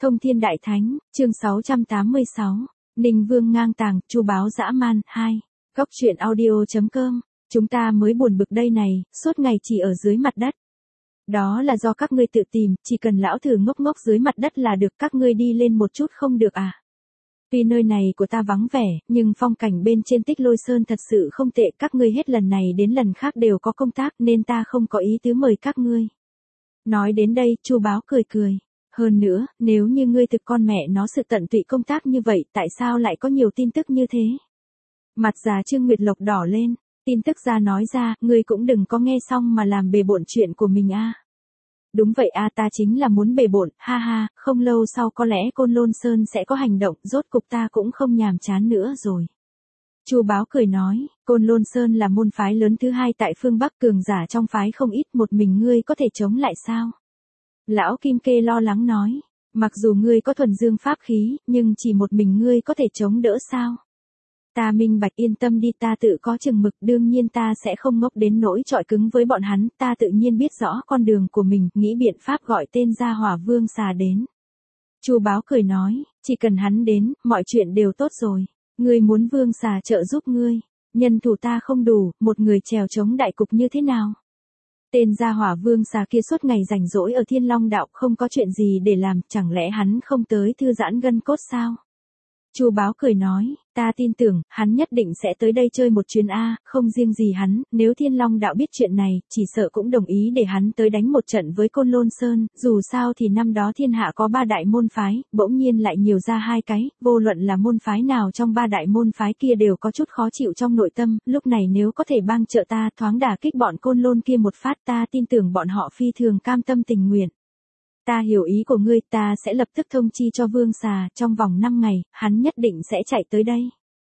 Thông Thiên Đại Thánh, chương 686, Ninh Vương ngang tàng, Chu báo dã man, 2. Góc truyện audio.com, chúng ta mới buồn bực đây này, suốt ngày chỉ ở dưới mặt đất. Đó là do các ngươi tự tìm, chỉ cần lão thử ngốc ngốc dưới mặt đất là được, các ngươi đi lên một chút không được à. Tuy nơi này của ta vắng vẻ, nhưng phong cảnh bên trên Tích Lôi Sơn thật sự không tệ, các ngươi hết lần này đến lần khác đều có công tác nên ta không có ý tứ mời các ngươi. Nói đến đây, Chu báo cười cười. Hơn nữa, nếu như ngươi thực con mẹ nó sự tận tụy công tác như vậy, tại sao lại có nhiều tin tức như thế? Mặt già Trương Nguyệt Lộc đỏ lên, tin tức ra nói ra, ngươi cũng đừng có nghe xong mà làm bề bộn chuyện của mình a. Đúng vậy a, ta chính là muốn bề bộn, ha ha, không lâu sau có lẽ Côn Lôn Sơn sẽ có hành động, rốt cục ta cũng không nhàm chán nữa rồi. Chu báo cười nói, Côn Lôn Sơn là môn phái lớn thứ hai tại phương Bắc, cường giả trong phái không ít, một mình ngươi có thể chống lại sao? Lão Kim Kê lo lắng nói, mặc dù ngươi có thuần dương pháp khí, nhưng chỉ một mình ngươi có thể chống đỡ sao? Ta minh bạch, yên tâm đi, ta tự có chừng mực, đương nhiên ta sẽ không ngốc đến nỗi chọi cứng với bọn hắn, ta tự nhiên biết rõ con đường của mình, nghĩ biện pháp gọi tên Gia Hỏa Vương Xà đến. Chu báo cười nói, chỉ cần hắn đến, mọi chuyện đều tốt rồi. Ngươi muốn Vương Xà trợ giúp ngươi, nhân thủ ta không đủ, một người chèo chống đại cục như thế nào? Tên Gia Hỏa Vương Xà kia suốt ngày rảnh rỗi ở Thiên Long Đạo, không có chuyện gì để làm, chẳng lẽ hắn không tới thư giãn gân cốt sao? Chu báo cười nói, ta tin tưởng, hắn nhất định sẽ tới đây chơi một chuyến a, không riêng gì hắn, nếu Thiên Long Đạo biết chuyện này, chỉ sợ cũng đồng ý để hắn tới đánh một trận với Côn Lôn Sơn, dù sao thì năm đó thiên hạ có 3 đại môn phái, bỗng nhiên lại nhiều ra 2 cái, vô luận là môn phái nào trong 3 đại môn phái kia đều có chút khó chịu trong nội tâm, lúc này nếu có thể bang trợ ta thoáng đả kích bọn Côn Lôn kia một phát, ta tin tưởng bọn họ phi thường cam tâm tình nguyện. Ta hiểu ý của ngươi, ta sẽ lập tức thông chi cho Vương Xà, trong vòng 5 ngày, hắn nhất định sẽ chạy tới đây.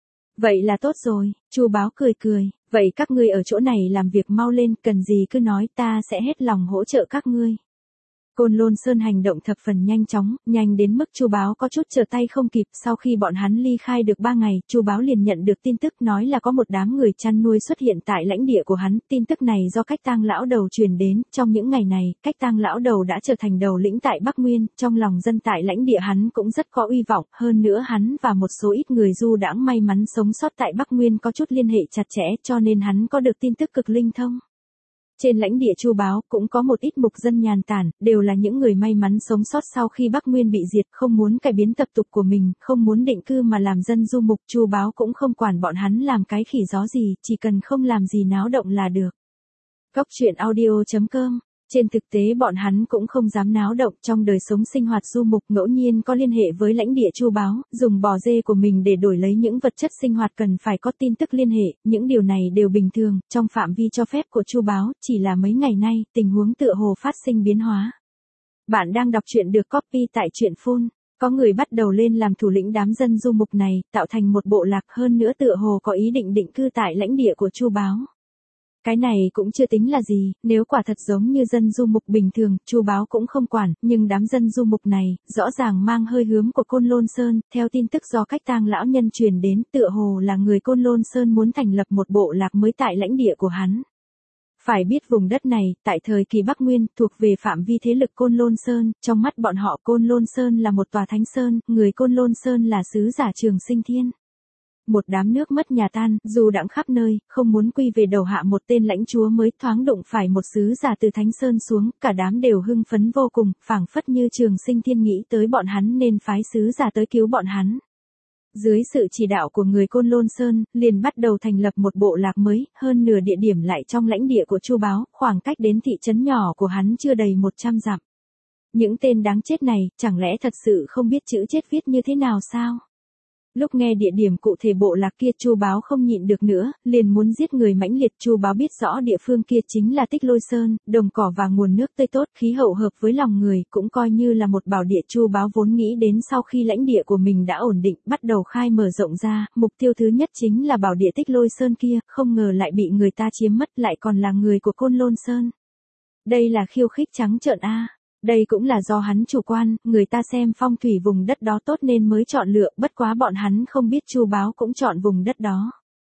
Vậy là tốt rồi, Chu báo cười cười, vậy các ngươi ở chỗ này làm việc mau lên, cần gì cứ nói, ta sẽ hết lòng hỗ trợ các ngươi. Côn Lôn Sơn hành động thập phần nhanh chóng, nhanh đến mức Chu báo có chút trở tay không kịp, sau khi bọn hắn ly khai được 3 ngày, Chu báo liền nhận được tin tức nói là có một đám người chăn nuôi xuất hiện tại lãnh địa của hắn, tin tức này do Cách Tang lão đầu truyền đến, trong những ngày này, Cách Tang lão đầu đã trở thành đầu lĩnh tại Bắc Nguyên, trong lòng dân tại lãnh địa hắn cũng rất có uy vọng, hơn nữa hắn và một số ít người du đãng may mắn sống sót tại Bắc Nguyên có chút liên hệ chặt chẽ, cho nên hắn có được tin tức cực linh thông. Trên lãnh địa Chu báo cũng có một ít mục dân nhàn tản, đều là những người may mắn sống sót sau khi Bắc Nguyên bị diệt, không muốn cải biến tập tục của mình, không muốn định cư mà làm dân du mục, Chu báo cũng không quản bọn hắn làm cái khỉ gió gì, chỉ cần không làm gì náo động là được. Góc truyện audio.com. Trên thực tế bọn hắn cũng không dám náo động, trong đời sống sinh hoạt du mục ngẫu nhiên có liên hệ với lãnh địa Chu báo, dùng bò dê của mình để đổi lấy những vật chất sinh hoạt cần phải có tin tức liên hệ, những điều này đều bình thường, trong phạm vi cho phép của Chu báo, chỉ là mấy ngày nay, tình huống tựa hồ phát sinh biến hóa. Bạn đang đọc truyện được copy tại truyện Phun, có người bắt đầu lên làm thủ lĩnh đám dân du mục này, tạo thành một bộ lạc, hơn nữa tựa hồ có ý định định cư tại lãnh địa của Chu báo. Cái này cũng chưa tính là gì, nếu quả thật giống như dân du mục bình thường, Chu báo cũng không quản, nhưng đám dân du mục này, rõ ràng mang hơi hướng của Côn Lôn Sơn, theo tin tức do Cách Tang lão nhân truyền đến, tựa hồ là người Côn Lôn Sơn muốn thành lập một bộ lạc mới tại lãnh địa của hắn. Phải biết vùng đất này, tại thời kỳ Bắc Nguyên, thuộc về phạm vi thế lực Côn Lôn Sơn, trong mắt bọn họ Côn Lôn Sơn là một tòa thánh sơn, người Côn Lôn Sơn là sứ giả Trường Sinh Thiên. Một đám nước mất nhà tan, dù đãng khắp nơi, không muốn quy về đầu hạ một tên lãnh chúa mới, thoáng đụng phải một sứ giả từ Thánh Sơn xuống, cả đám đều hưng phấn vô cùng, phảng phất như Trường Sinh Thiên nghĩ tới bọn hắn nên phái sứ giả tới cứu bọn hắn. Dưới sự chỉ đạo của người Côn Lôn Sơn, liền bắt đầu thành lập một bộ lạc mới, hơn nửa địa điểm lại trong lãnh địa của Chu báo, khoảng cách đến thị trấn nhỏ của hắn chưa đầy 100 dặm. Những tên đáng chết này, chẳng lẽ thật sự không biết chữ chết viết như thế nào sao? Lúc nghe địa điểm cụ thể bộ lạc kia, Chu báo không nhịn được nữa, liền muốn giết người mãnh liệt. Chu báo biết rõ địa phương kia chính là Tích Lôi Sơn, đồng cỏ và nguồn nước tươi tốt, khí hậu hợp với lòng người, cũng coi như là một bảo địa. Chu báo vốn nghĩ đến sau khi lãnh địa của mình đã ổn định, bắt đầu khai mở rộng ra, mục tiêu thứ nhất chính là bảo địa Tích Lôi Sơn kia, không ngờ lại bị người ta chiếm mất, lại còn là người của Côn Lôn Sơn. Đây là khiêu khích trắng trợn a. Đây cũng là do hắn chủ quan, người ta xem phong thủy vùng đất đó tốt nên mới chọn lựa, bất quá bọn hắn không biết Chu báo cũng chọn vùng đất đó.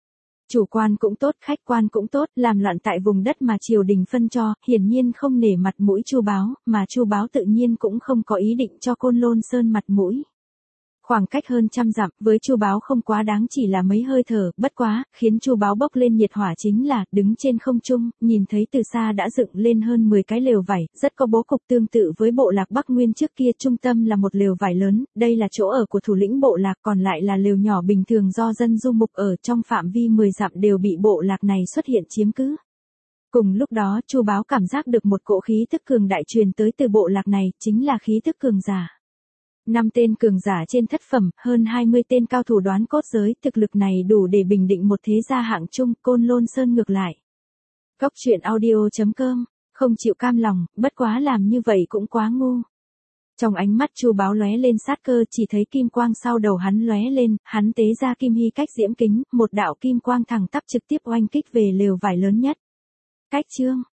Chủ quan cũng tốt, khách quan cũng tốt, làm loạn tại vùng đất mà triều đình phân cho, hiển nhiên không nể mặt mũi Chu Báo, mà Chu Báo tự nhiên cũng không có ý định cho Côn Lôn Sơn mặt mũi. Khoảng cách hơn 100 dặm, với Chu Báo không quá đáng chỉ là mấy hơi thở, bất quá, khiến Chu Báo bốc lên nhiệt hỏa chính là, đứng trên không trung, nhìn thấy từ xa đã dựng lên hơn 10 cái lều vải, rất có bố cục tương tự với bộ lạc Bắc Nguyên trước kia, trung tâm là một lều vải lớn, đây là chỗ ở của thủ lĩnh bộ lạc, còn lại là lều nhỏ bình thường do dân du mục ở trong phạm vi 10 dặm đều bị bộ lạc này xuất hiện chiếm cứ. Cùng lúc đó, Chu Báo cảm giác được một cỗ khí tức cường đại truyền tới từ bộ lạc này, chính là khí tức cường giả. 5 tên cường giả trên thất phẩm, hơn 20 tên cao thủ đoán cốt giới, thực lực này đủ để bình định một thế gia hạng trung, Côn Lôn Sơn ngược lại. Góc truyện audio.com, không chịu cam lòng, bất quá làm như vậy cũng quá ngu. Trong ánh mắt Chu Báo lóe lên sát cơ, chỉ thấy kim quang sau đầu hắn lóe lên, hắn tế ra kim hy cách diễm kính, một đạo kim quang thẳng tắp trực tiếp oanh kích về lều vải lớn nhất. Cách chương